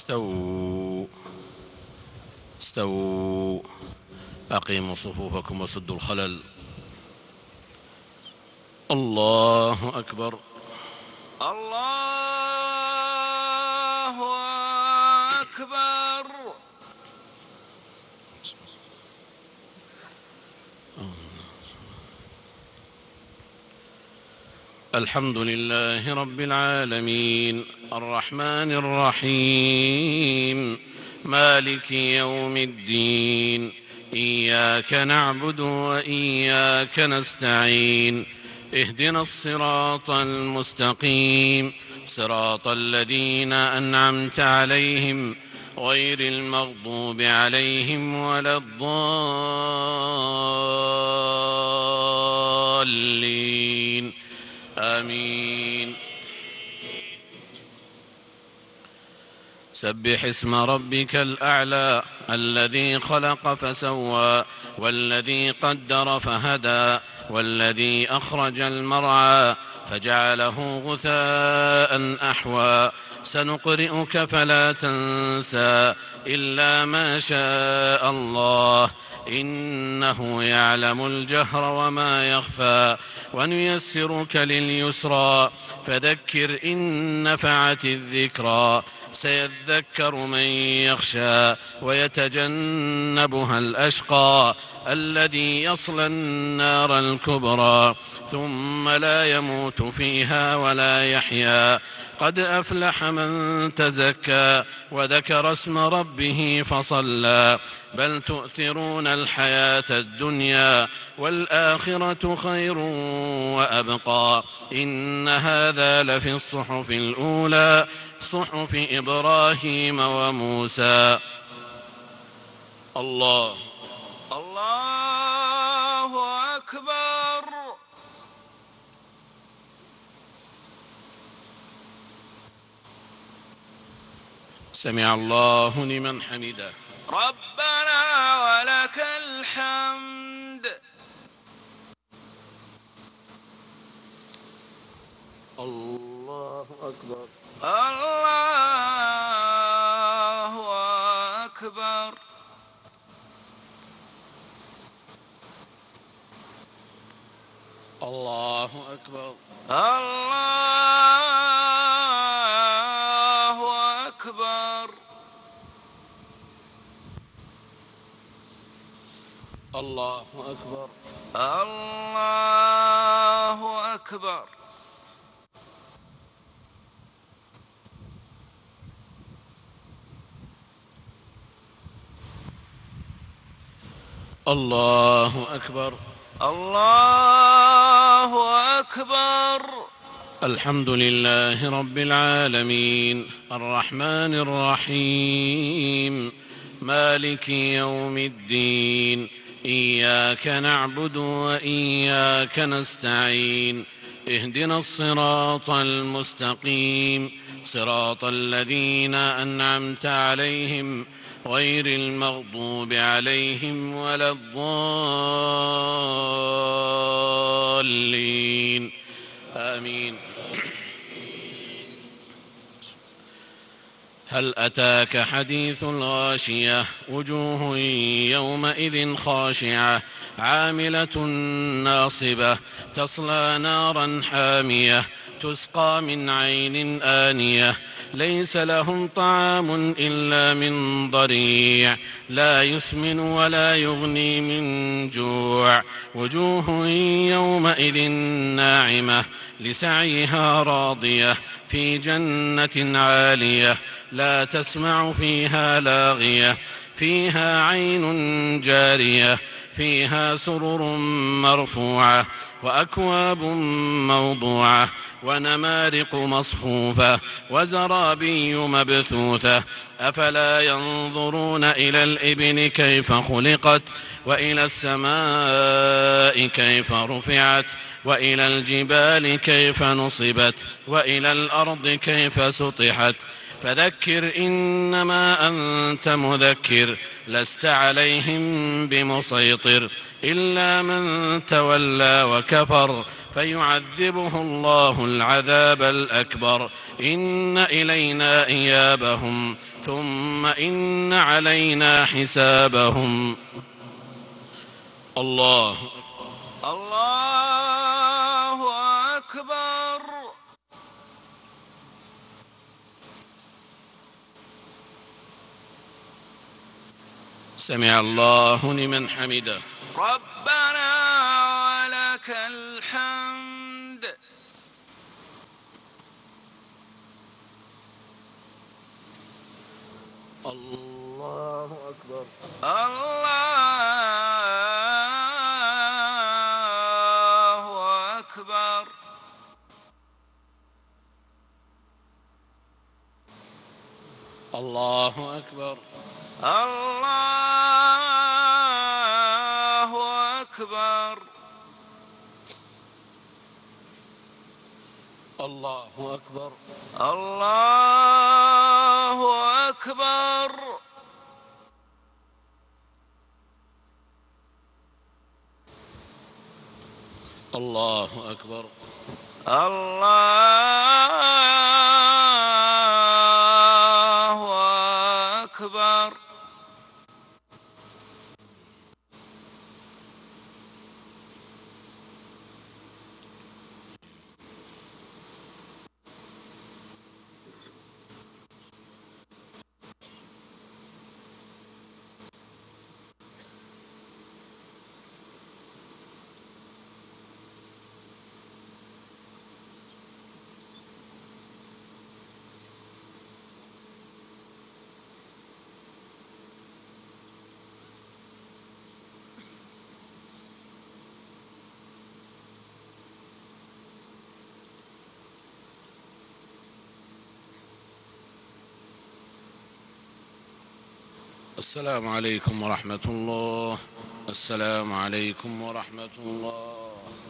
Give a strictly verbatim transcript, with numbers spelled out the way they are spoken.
استووا استووا أقيموا صفوفكم وسدوا الخلل. الله أكبر. الله أكبر. الحمد لله رب العالمين الرحمن الرحيم مالك يوم الدين إياك نعبد وإياك نستعين اهدنا الصراط المستقيم صراط الذين أنعمت عليهم غير المغضوب عليهم ولا الضالين آمين. سبح اسم ربك الأعلى الذي خلق فسوى والذي قدر فهدى والذي أخرج المرعى فجعله غثاء أحوى سنقرئك فلا تنسى إلا ما شاء الله إنه يعلم الجهر وما يخفى ونيسرك لليسرى فذكر إن نفعت الذكرى سيذكر من يخشى ويتجنبها الأشقى الذي يصلى النار الكبرى ثم لا يموت فيها ولا يحيا قد أفلح من تزكى وذكر اسم ربه فصلى بل تؤثرون الحياة الدنيا والآخرة خير وأبقى إن هذا لفي الصحف الأولى صحف إبراهيم وموسى. الله الله أكبر. سمع الله لمن حمده. ربنا ولك الحمد. الله أكبر. الله أكبر. الله أكبر. الله أكبر. الله أكبر. الله أكبر. الله أكبر. الله أكبر. الحمد لله رب العالمين الرحمن الرحيم مالك يوم الدين إياك نعبد وإياك نستعين اهدنا الصراط المستقيم صراط الذين أنعمت عليهم غير المغضوب عليهم ولا الضالين آمين. هل أتاك حديث الغاشية وجوه يومئذ خاشعة عاملة ناصبة تصلى نارا حامية تسقى من عين آنية ليس لهم طعام إلا من ضريع لا يسمن ولا يغني من جوع وجوه يومئذ ناعمة لسعيها راضية في جنة عالية لا تسمع فيها لاغية فيها عين جارية فيها سرر مرفوعة وأكواب موضوعة ونمارق مصفوفة وزرابي مبثوثة أفلا ينظرون إلى الإبل كيف خلقت وإلى السماء كيف رفعت وإلى الجبال كيف نصبت وإلى الأرض كيف سطحت فذكر إنما أنت مذكر لست عليهم بمسيطر إلا من تولى وكفر فيعذبه الله العذاب الأكبر إن إلينا إيابهم ثم إن علينا حسابهم. الله الله أكبر. سمع الله لمن حمده. ربنا ولك الحمد. الله أكبر. الله أكبر. الله أكبر. الله أكبر. الله أكبر. الله أكبر. الله أكبر. الله أكبر. السلام عليكم ورحمة الله. السلام عليكم ورحمة الله.